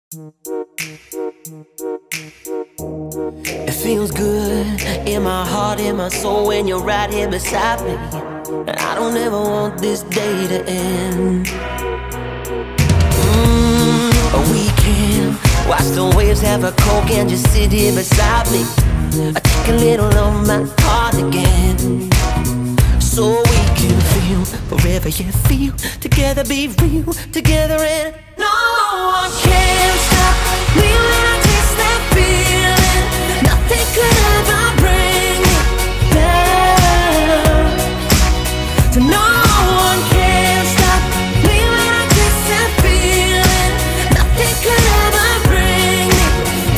It feels good in my heart, in my soul when you're right here beside me. And I don't ever want this day to end. We can watch the waves, have a coke and just sit here beside me. I take a little of my heart again, so we can feel forever, yeah, feel together, be real together, and no one can stop me when I taste that feeling. Nothing could ever bring me down. So no one can stop me when I taste that feeling. Nothing could ever bring me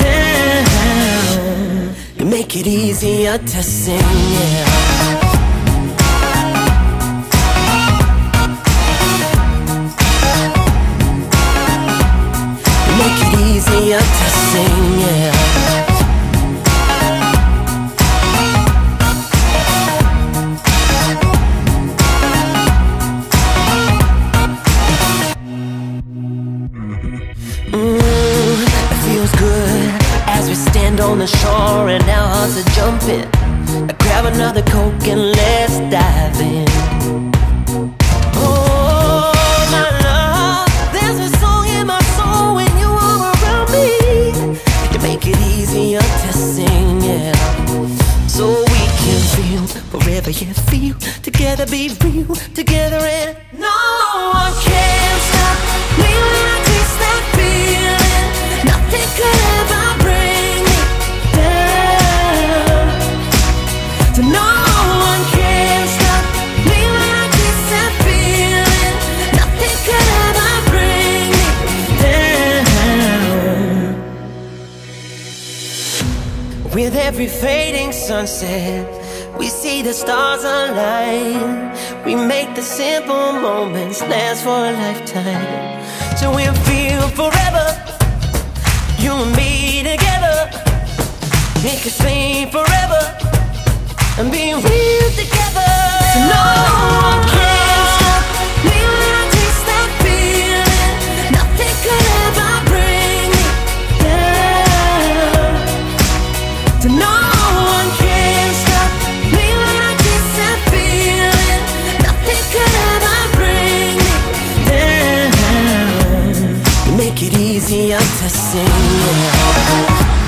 down. You make it easier to sing, yeah. Easier to sing, yeah. It feels good as we stand on the shore and our hearts are jumping. Grab another Coke and let's dive in. To sing, yeah. So we can feel forever, yeah, feel together, be real together, and no one can stop me when I taste that feeling. Nothing could ever bring me down. So no one can stop me when I taste that feeling. Nothing could ever bring me down. With every fading sunset, we see the stars align. We make the simple moments last for a lifetime. So we'll feel forever, you and me together. Make us sing forever and be real together. So no one can stop me when I taste that feeling. Nothing could ever bring me down. So no one can stop me when I taste that feeling. Nothing could ever bring me down. You make it easier to sing, yeah.